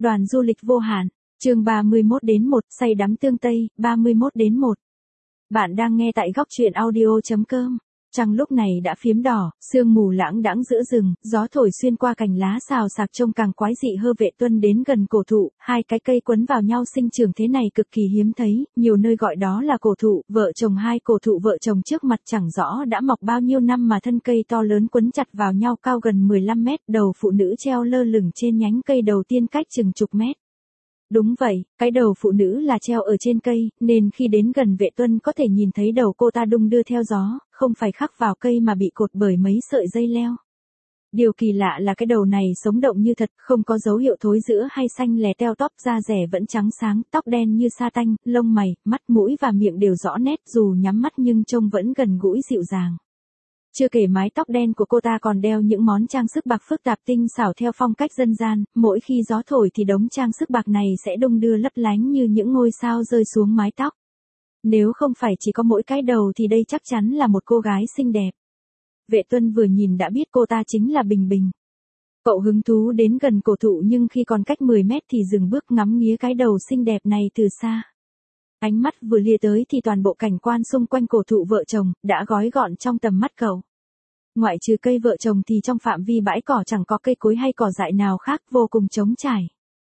Đoàn du lịch vô hạn, chương 31-1, say đắm tương Tây, 31-1. Bạn đang nghe tại góc truyện audio.com. Trăng lúc này đã phiếm đỏ, sương mù lãng đãng giữa rừng, gió thổi xuyên qua cành lá xào xạc trông càng quái dị. Vệ Tuân đến gần cổ thụ, hai cái cây quấn vào nhau sinh trưởng thế này cực kỳ hiếm thấy, nhiều nơi gọi đó là cổ thụ. Vợ chồng hai cổ thụ vợ chồng trước mặt chẳng rõ đã mọc bao nhiêu năm mà thân cây to lớn quấn chặt vào nhau cao gần 15 mét, đầu phụ nữ treo lơ lửng trên nhánh cây đầu tiên cách chừng chục mét. Đúng vậy, cái đầu phụ nữ là treo ở trên cây, nên khi đến gần Vệ Tuân có thể nhìn thấy đầu cô ta đung đưa theo gió, không phải khắc vào cây mà bị cột bởi mấy sợi dây leo. Điều kỳ lạ là cái đầu này sống động như thật, không có dấu hiệu thối rữa hay xanh lè teo tóp, da rẻ vẫn trắng sáng, tóc đen như sa tanh, lông mày, mắt mũi và miệng đều rõ nét, dù nhắm mắt nhưng trông vẫn gần gũi dịu dàng. Chưa kể mái tóc đen của cô ta còn đeo những món trang sức bạc phức tạp tinh xảo theo phong cách dân gian, mỗi khi gió thổi thì đống trang sức bạc này sẽ đung đưa lấp lánh như những ngôi sao rơi xuống mái tóc. Nếu không phải chỉ có mỗi cái đầu thì đây chắc chắn là một cô gái xinh đẹp. Vệ Tuân vừa nhìn đã biết cô ta chính là Bình Bình. Cậu hứng thú đến gần cổ thụ nhưng khi còn cách 10 mét thì dừng bước ngắm nghía cái đầu xinh đẹp này từ xa. Ánh mắt vừa lia tới thì toàn bộ cảnh quan xung quanh cổ thụ vợ chồng đã gói gọn trong tầm mắt cậu. Ngoại trừ cây vợ chồng thì trong phạm vi bãi cỏ chẳng có cây cối hay cỏ dại nào khác, vô cùng trống trải.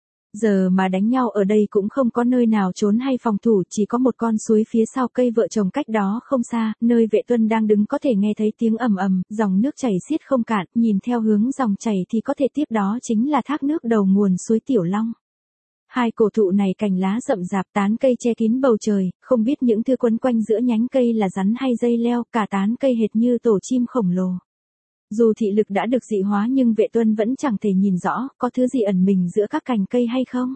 Giờ mà đánh nhau ở đây cũng không có nơi nào trốn hay phòng thủ, chỉ có một con suối phía sau cây vợ chồng cách đó không xa, nơi Vệ Tuân đang đứng có thể nghe thấy tiếng ầm ầm, dòng nước chảy xiết không cạn, nhìn theo hướng dòng chảy thì có thể tiếp đó chính là thác nước đầu nguồn suối Tiểu Long. Hai cổ thụ này cành lá rậm rạp, tán cây che kín bầu trời, không biết những thứ quấn quanh giữa nhánh cây là rắn hay dây leo, cả tán cây hệt như tổ chim khổng lồ. Dù thị lực đã được dị hóa nhưng Vệ Tuân vẫn chẳng thể nhìn rõ có thứ gì ẩn mình giữa các cành cây hay không.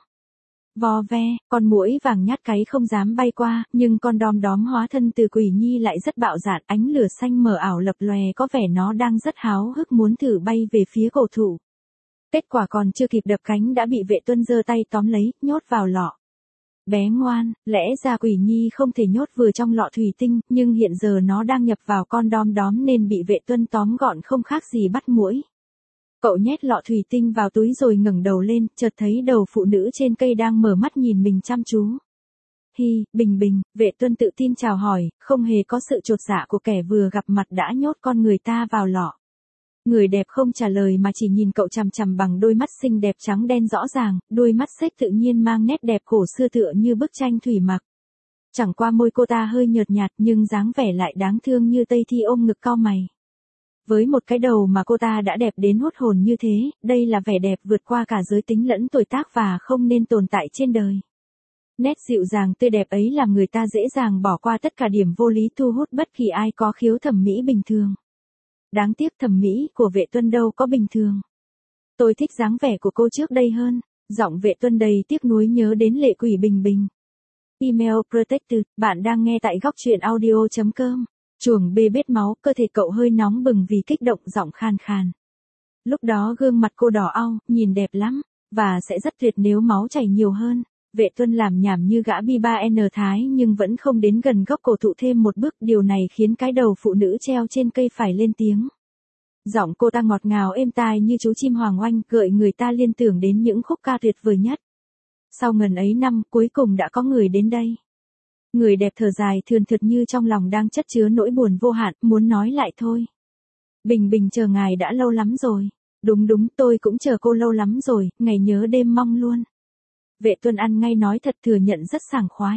Vò ve, con muỗi vàng nhát cáy không dám bay qua, nhưng con đom đóm hóa thân từ quỷ nhi lại rất bạo dạn, ánh lửa xanh mờ ảo lập lòe, có vẻ nó đang rất háo hức muốn thử bay về phía cổ thụ. Kết quả còn chưa kịp đập cánh đã bị Vệ Tuân giơ tay tóm lấy, nhốt vào lọ. Bé ngoan, lẽ ra quỷ nhi không thể nhốt vừa trong lọ thủy tinh, nhưng hiện giờ nó đang nhập vào con đom đóm nên bị Vệ Tuân tóm gọn không khác gì bắt muỗi. Cậu nhét lọ thủy tinh vào túi rồi ngẩng đầu lên, chợt thấy đầu phụ nữ trên cây đang mở mắt nhìn mình chăm chú. Hi, Bình Bình, Vệ Tuân tự tin chào hỏi, không hề có sự chột dạ của kẻ vừa gặp mặt đã nhốt con người ta vào lọ. Người đẹp không trả lời mà chỉ nhìn cậu chằm chằm bằng đôi mắt xinh đẹp trắng đen rõ ràng, đôi mắt xếch tự nhiên mang nét đẹp cổ xưa tựa như bức tranh thủy mặc. Chẳng qua môi cô ta hơi nhợt nhạt nhưng dáng vẻ lại đáng thương như Tây Thi ôm ngực cau mày. Với một cái đầu mà cô ta đã đẹp đến hút hồn như thế, đây là vẻ đẹp vượt qua cả giới tính lẫn tuổi tác và không nên tồn tại trên đời. Nét dịu dàng tươi đẹp ấy làm người ta dễ dàng bỏ qua tất cả điểm vô lý thu hút bất kỳ ai có khiếu thẩm mỹ bình thường. Đáng tiếc thẩm mỹ của Vệ Tuân đâu có bình thường. Tôi thích dáng vẻ của cô trước đây hơn. Giọng Vệ Tuân đầy tiếc nuối nhớ đến lệ quỷ Bình Bình. Email protected, bạn đang nghe tại góc truyện audio.com. Chuồng bê bết máu, cơ thể cậu hơi nóng bừng vì kích động, giọng khan khan. Lúc đó gương mặt cô đỏ au, nhìn đẹp lắm, và sẽ rất tuyệt nếu máu chảy nhiều hơn. Vệ Tuân làm nhảm như gã bi-ba-N thái nhưng vẫn không đến gần gốc cổ thụ thêm một bước, điều này khiến cái đầu phụ nữ treo trên cây phải lên tiếng. Giọng cô ta ngọt ngào êm tai như chú chim hoàng oanh, gợi người ta liên tưởng đến những khúc ca tuyệt vời nhất. Sau ngần ấy năm, cuối cùng đã có người đến đây. Người đẹp thở dài thườn thượt như trong lòng đang chất chứa nỗi buồn vô hạn, muốn nói lại thôi. Bình Bình chờ ngài đã lâu lắm rồi. Đúng, tôi cũng chờ cô lâu lắm rồi, ngày nhớ đêm mong luôn. Vệ Tuân ăn ngay nói thật, thừa nhận rất sảng khoái.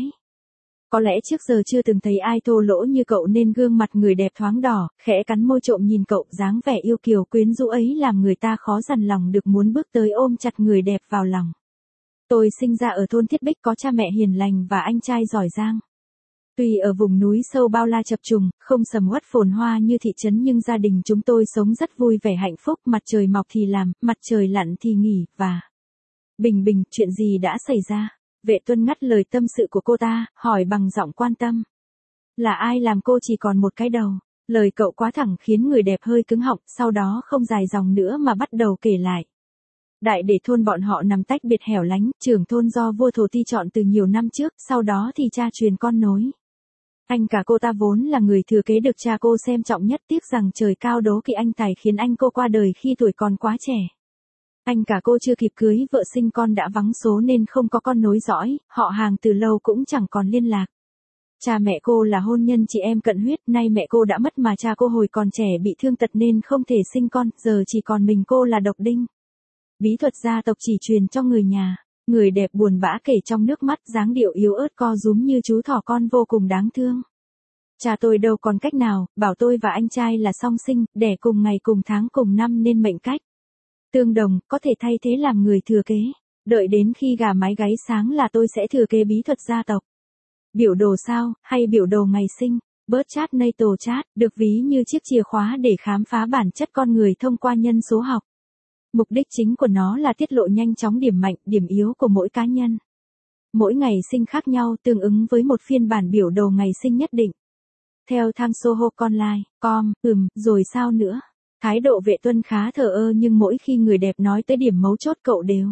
Có lẽ trước giờ chưa từng thấy ai thô lỗ như cậu nên gương mặt người đẹp thoáng đỏ, khẽ cắn môi trộm nhìn cậu, dáng vẻ yêu kiều quyến rũ ấy làm người ta khó dằn lòng được muốn bước tới ôm chặt người đẹp vào lòng. Tôi sinh ra ở thôn Thiết Bích có cha mẹ hiền lành và anh trai giỏi giang. Tuy ở vùng núi sâu bao la chập trùng, không sầm uất phồn hoa như thị trấn nhưng gia đình chúng tôi sống rất vui vẻ hạnh phúc, mặt trời mọc thì làm, mặt trời lặn thì nghỉ, và... Bình Bình, chuyện gì đã xảy ra? Vệ Tuân ngắt lời tâm sự của cô ta, hỏi bằng giọng quan tâm. Là ai làm cô chỉ còn một cái đầu? Lời cậu quá thẳng khiến người đẹp hơi cứng họng, sau đó không dài dòng nữa mà bắt đầu kể lại. Đại để thôn bọn họ nằm tách biệt hẻo lánh, trưởng thôn do vua Thổ Ti chọn từ nhiều năm trước, sau đó thì cha truyền con nối. Anh cả cô ta vốn là người thừa kế được cha cô xem trọng nhất, tiếc rằng trời cao đố kỵ anh tài khiến anh cô qua đời khi tuổi còn quá trẻ. Anh cả cô chưa kịp cưới vợ sinh con đã vắng số nên không có con nối dõi, họ hàng từ lâu cũng chẳng còn liên lạc. Cha mẹ cô là hôn nhân chị em cận huyết, nay mẹ cô đã mất mà cha cô hồi còn trẻ bị thương tật nên không thể sinh con, giờ chỉ còn mình cô là độc đinh. Bí thuật gia tộc chỉ truyền cho người nhà. Người đẹp buồn bã kể trong nước mắt, dáng điệu yếu ớt co rúm như chú thỏ con vô cùng đáng thương. Cha tôi đâu còn cách nào, bảo tôi và anh trai là song sinh, đẻ cùng ngày cùng tháng cùng năm nên mệnh cách tương đồng, có thể thay thế làm người thừa kế. Đợi đến khi gà mái gáy sáng là tôi sẽ thừa kế bí thuật gia tộc. Biểu đồ sao, hay biểu đồ ngày sinh, birth chart natal chart, được ví như chiếc chìa khóa để khám phá bản chất con người thông qua nhân số học. Mục đích chính của nó là tiết lộ nhanh chóng điểm mạnh, điểm yếu của mỗi cá nhân. Mỗi ngày sinh khác nhau tương ứng với một phiên bản biểu đồ ngày sinh nhất định. Theo tham Soho Online.com, rồi sao nữa? Thái độ Vệ Tuân khá thờ ơ nhưng mỗi khi người đẹp nói tới điểm mấu chốt cậu đều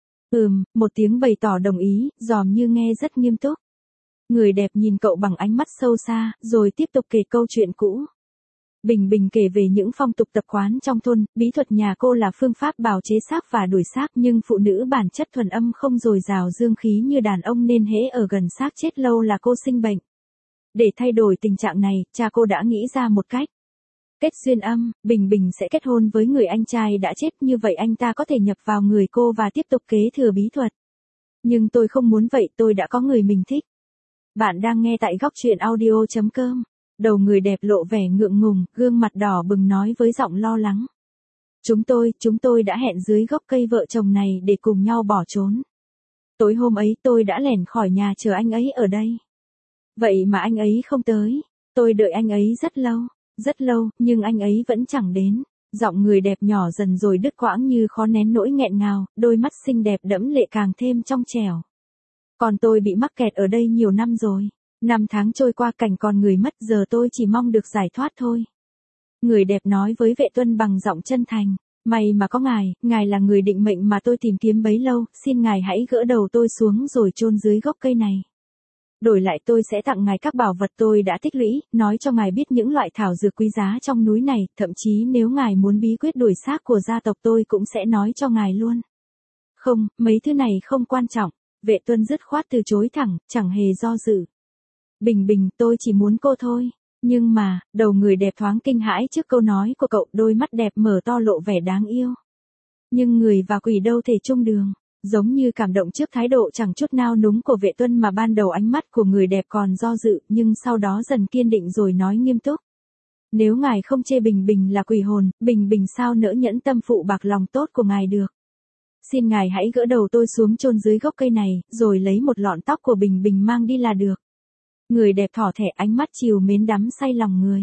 một tiếng bày tỏ đồng ý, dòm như nghe rất nghiêm túc. Người đẹp nhìn cậu bằng ánh mắt sâu xa, rồi tiếp tục kể câu chuyện cũ. Bình Bình kể về những phong tục tập quán trong thôn, bí thuật nhà cô là phương pháp bào chế xác và đuổi xác, nhưng phụ nữ bản chất thuần âm không dồi dào dương khí như đàn ông nên hễ ở gần xác chết lâu là cô sinh bệnh. Để thay đổi tình trạng này, cha cô đã nghĩ ra một cách. Kết duyên âm, Bình Bình sẽ kết hôn với người anh trai đã chết, như vậy anh ta có thể nhập vào người cô và tiếp tục kế thừa bí thuật. Nhưng tôi không muốn vậy, tôi đã có người mình thích. Bạn đang nghe tại góc truyện audio.com. Đầu người đẹp lộ vẻ ngượng ngùng, gương mặt đỏ bừng nói với giọng lo lắng. Chúng tôi đã hẹn dưới gốc cây vợ chồng này để cùng nhau bỏ trốn. Tối hôm ấy tôi đã lẻn khỏi nhà chờ anh ấy ở đây. Vậy mà anh ấy không tới. Tôi đợi anh ấy rất lâu, nhưng anh ấy vẫn chẳng đến. Giọng người đẹp nhỏ dần rồi đứt quãng như khó nén nỗi nghẹn ngào, đôi mắt xinh đẹp đẫm lệ càng thêm trong trẻo. Còn tôi bị mắc kẹt ở đây nhiều năm rồi. 5 tháng trôi qua cảnh còn người mất, giờ tôi chỉ mong được giải thoát thôi. Người đẹp nói với Vệ Tuân bằng giọng chân thành. May mà có ngài là người định mệnh mà tôi tìm kiếm bấy lâu, xin ngài hãy gỡ đầu tôi xuống rồi chôn dưới gốc cây này. Đổi lại tôi sẽ tặng ngài các bảo vật tôi đã tích lũy, nói cho ngài biết những loại thảo dược quý giá trong núi này, thậm chí nếu ngài muốn bí quyết đuổi xác của gia tộc tôi cũng sẽ nói cho ngài luôn. Không, mấy thứ này không quan trọng. Vệ Tuân dứt khoát từ chối thẳng, chẳng hề do dự. Bình, tôi chỉ muốn cô thôi. Nhưng mà, đầu người đẹp thoáng kinh hãi trước câu nói của cậu, đôi mắt đẹp mở to lộ vẻ đáng yêu. Nhưng người và quỷ đâu thể chung đường. Giống như cảm động trước thái độ chẳng chút nao núng của Vệ Tuân mà ban đầu ánh mắt của người đẹp còn do dự, nhưng sau đó dần kiên định rồi nói nghiêm túc. Nếu ngài không chê Bình là quỷ hồn, Bình sao nỡ nhẫn tâm phụ bạc lòng tốt của ngài được. Xin ngài hãy gỡ đầu tôi xuống chôn dưới gốc cây này, rồi lấy một lọn tóc của Bình mang đi là được. Người đẹp thỏ thẻ ánh mắt chiều mến đắm say lòng người.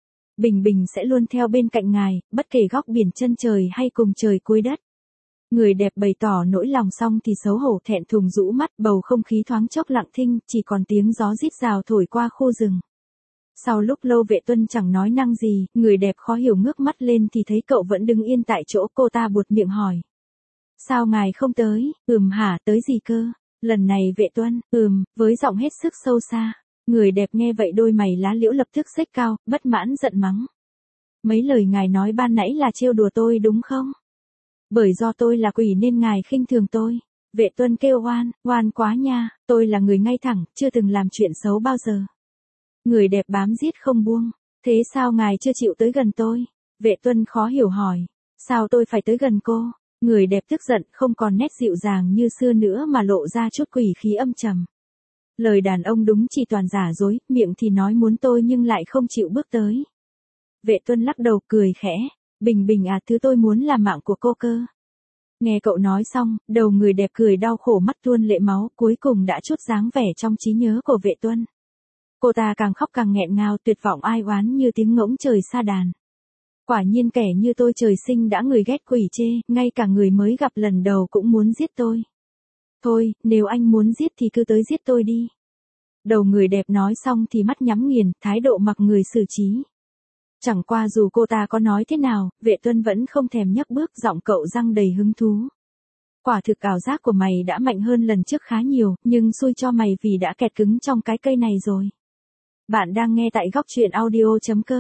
Bình sẽ luôn theo bên cạnh ngài, bất kể góc biển chân trời hay cùng trời cuối đất. Người đẹp bày tỏ nỗi lòng xong thì xấu hổ thẹn thùng rũ mắt, bầu không khí thoáng chốc lặng thinh, chỉ còn tiếng gió rít rào thổi qua khu rừng. Sau lúc lâu Vệ Tuân chẳng nói năng gì, người đẹp khó hiểu ngước mắt lên thì thấy cậu vẫn đứng yên tại chỗ, cô ta buột miệng hỏi. Sao ngài không tới? Hả, tới gì cơ? Lần này Vệ Tuân, với giọng hết sức sâu xa. Người đẹp nghe vậy đôi mày lá liễu lập tức xếch cao, bất mãn giận mắng. Mấy lời ngài nói ban nãy là trêu đùa tôi đúng không? Bởi do tôi là quỷ nên ngài khinh thường tôi. Vệ Tuân kêu oan quá nha, tôi là người ngay thẳng, chưa từng làm chuyện xấu bao giờ. Người đẹp bám giết không buông. Thế sao ngài chưa chịu tới gần tôi? Vệ Tuân khó hiểu hỏi. Sao tôi phải tới gần cô? Người đẹp tức giận, không còn nét dịu dàng như xưa nữa mà lộ ra chút quỷ khí âm trầm. Lời đàn ông đúng chỉ toàn giả dối, miệng thì nói muốn tôi nhưng lại không chịu bước tới. Vệ Tuân lắc đầu cười khẽ. Bình à, thứ tôi muốn là mạng của cô cơ. Nghe cậu nói xong, đầu người đẹp cười đau khổ mắt tuôn lệ máu, cuối cùng đã chút dáng vẻ trong trí nhớ của Vệ Tuân. Cô ta càng khóc càng nghẹn ngào, tuyệt vọng ai oán như tiếng ngỗng trời sa đàn. Quả nhiên kẻ như tôi trời sinh đã người ghét quỷ chê, ngay cả người mới gặp lần đầu cũng muốn giết tôi. Thôi, nếu anh muốn giết thì cứ tới giết tôi đi. Đầu người đẹp nói xong thì mắt nhắm nghiền, thái độ mặc người xử trí. Chẳng qua dù cô ta có nói thế nào, Vệ Tuân vẫn không thèm nhấc bước, giọng cậu răng đầy hứng thú. Quả thực ảo giác của mày đã mạnh hơn lần trước khá nhiều, nhưng xui cho mày vì đã kẹt cứng trong cái cây này rồi. Bạn đang nghe tại góc truyện audio.com.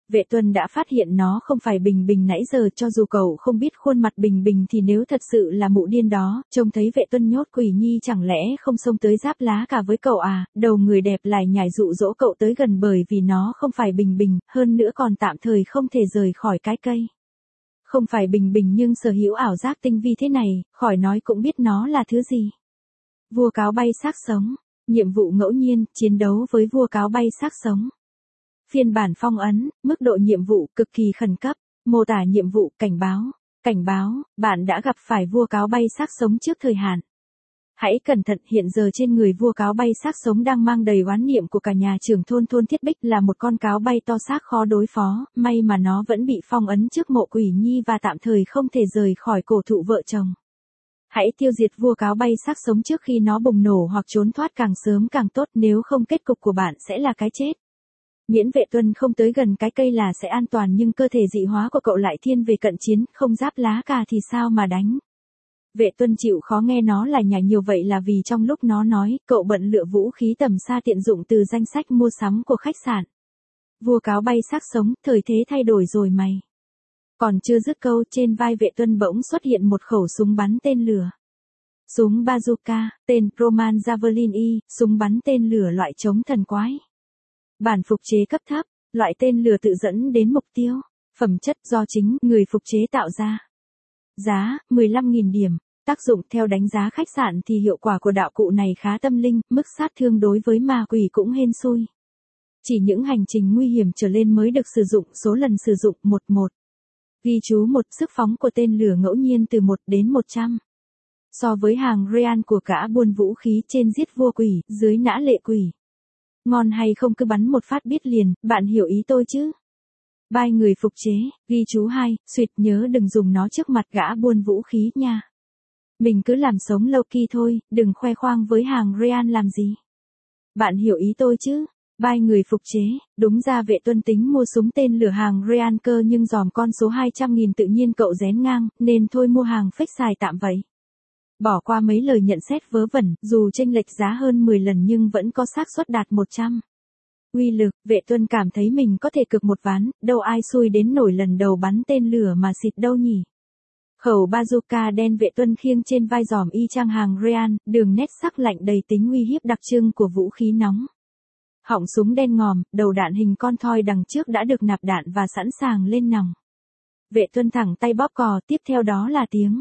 Vệ Tuân đã phát hiện nó không phải Bình Bình nãy giờ, cho dù cậu không biết khuôn mặt Bình Bình thì nếu thật sự là mụ điên đó, trông thấy Vệ Tuân nhốt Quỷ Nhi chẳng lẽ không xông tới giáp lá cả với cậu à, đầu người đẹp lại nhảy dụ dỗ cậu tới gần bởi vì nó không phải Bình Bình, hơn nữa còn tạm thời không thể rời khỏi cái cây. Không phải Bình Bình nhưng sở hữu ảo giác tinh vi thế này, khỏi nói cũng biết nó là thứ gì. Vua cáo bay xác sống, nhiệm vụ ngẫu nhiên, chiến đấu với vua cáo bay xác sống. Phiên bản phong ấn, mức độ nhiệm vụ cực kỳ khẩn cấp, mô tả nhiệm vụ, cảnh báo, bạn đã gặp phải vua cáo bay xác sống trước thời hạn. Hãy cẩn thận, hiện giờ trên người vua cáo bay xác sống đang mang đầy oán niệm của cả nhà trưởng thôn Thiết Bích, là một con cáo bay to xác khó đối phó, may mà nó vẫn bị phong ấn trước mộ Quỷ Nhi và tạm thời không thể rời khỏi cổ thụ vợ chồng. Hãy tiêu diệt vua cáo bay xác sống trước khi nó bùng nổ hoặc trốn thoát càng sớm càng tốt, nếu không kết cục của bạn sẽ là cái chết. Miễn Vệ Tuân không tới gần cái cây là sẽ an toàn, nhưng cơ thể dị hóa của cậu lại thiên về cận chiến, không giáp lá cà thì sao mà đánh. Vệ Tuân chịu khó nghe nó là nhả nhiều vậy là vì trong lúc nó nói, cậu bận lựa vũ khí tầm xa tiện dụng từ danh sách mua sắm của khách sạn. Vua cáo bay xác sống, thời thế thay đổi rồi mày. Còn chưa dứt câu, trên vai Vệ Tuân bỗng xuất hiện một khẩu súng bắn tên lửa. Súng bazooka, tên Roman Javelin Y, súng bắn tên lửa loại chống thần quái. Bản phục chế cấp thấp, loại tên lửa tự dẫn đến mục tiêu, phẩm chất do chính người phục chế tạo ra. Giá, 15.000 điểm. Tác dụng theo đánh giá khách sạn thì hiệu quả của đạo cụ này khá tâm linh, mức sát thương đối với ma quỷ cũng hên xui. Chỉ những hành trình nguy hiểm trở lên mới được sử dụng, số lần sử dụng 11. Ghi chú 1, sức phóng của tên lửa ngẫu nhiên từ 1 đến 100. So với hàng real của cả buôn vũ khí, trên giết vua quỷ, dưới nã lệ quỷ. Ngon hay không cứ bắn một phát biết liền, bạn hiểu ý tôi chứ? Bai người phục chế, ghi chú 2, suyệt nhớ đừng dùng nó trước mặt gã buôn vũ khí nha. Mình cứ làm sống lâu kỳ thôi, đừng khoe khoang với hàng real làm gì. Bạn hiểu ý tôi chứ? Bai người phục chế, đúng ra Vệ Tuân tính mua súng tên lửa hàng real cơ, nhưng dòm con số 200.000 tự nhiên cậu rén ngang, nên thôi mua hàng fake xài tạm vậy. Bỏ qua mấy lời nhận xét vớ vẩn, dù chênh lệch giá hơn 10 lần nhưng vẫn có xác suất đạt 100. Uy lực, Vệ Tuân cảm thấy mình có thể cực một ván, đâu ai xui đến nổi lần đầu bắn tên lửa mà xịt đâu nhỉ. Khẩu bazooka đen Vệ Tuân khiêng trên vai giòm y chang hàng real, đường nét sắc lạnh đầy tính uy hiếp đặc trưng của vũ khí nóng. Họng súng đen ngòm, đầu đạn hình con thoi đằng trước đã được nạp đạn và sẵn sàng lên nòng. Vệ Tuân thẳng tay bóp cò, tiếp theo đó là tiếng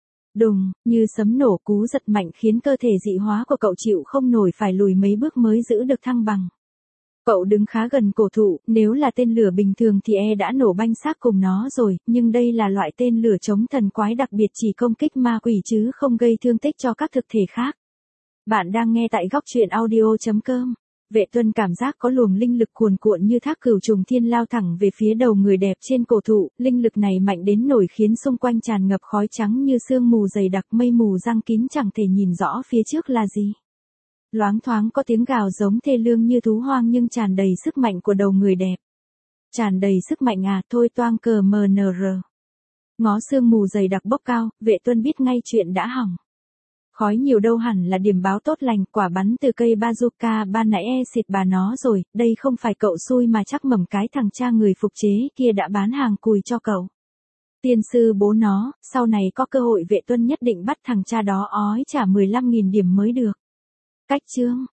đùng, như sấm nổ, cú giật mạnh khiến cơ thể dị hóa của cậu chịu không nổi, phải lùi mấy bước mới giữ được thăng bằng. Cậu đứng khá gần cổ thụ, nếu là tên lửa bình thường thì đã nổ banh xác cùng nó rồi, nhưng đây là loại tên lửa chống thần quái đặc biệt chỉ công kích ma quỷ chứ không gây thương tích cho các thực thể khác. Bạn đang nghe tại góc truyện audio.com. Vệ Tuân cảm giác có luồng linh lực cuồn cuộn như thác cửu trùng thiên lao thẳng về phía đầu người đẹp trên cổ thụ, linh lực này mạnh đến nổi khiến xung quanh tràn ngập khói trắng như sương mù dày đặc, mây mù giăng kín chẳng thể nhìn rõ phía trước là gì. Loáng thoáng có tiếng gào giống thê lương như thú hoang nhưng tràn đầy sức mạnh của đầu người đẹp. Tràn đầy sức mạnh à, thôi toang cờ MNR. Ngó sương mù dày đặc bốc cao, Vệ Tuân biết ngay chuyện đã hỏng. Khói nhiều đâu hẳn là điểm báo tốt lành, quả bắn từ cây bazooka ban nãy xịt bà nó rồi, đây không phải cậu xui mà chắc mầm cái thằng cha người phục chế kia đã bán hàng cùi cho cậu. Tiên sư bố nó, sau này có cơ hội Vệ Tuân nhất định bắt thằng cha đó ói trả 15.000 điểm mới được. Cách chương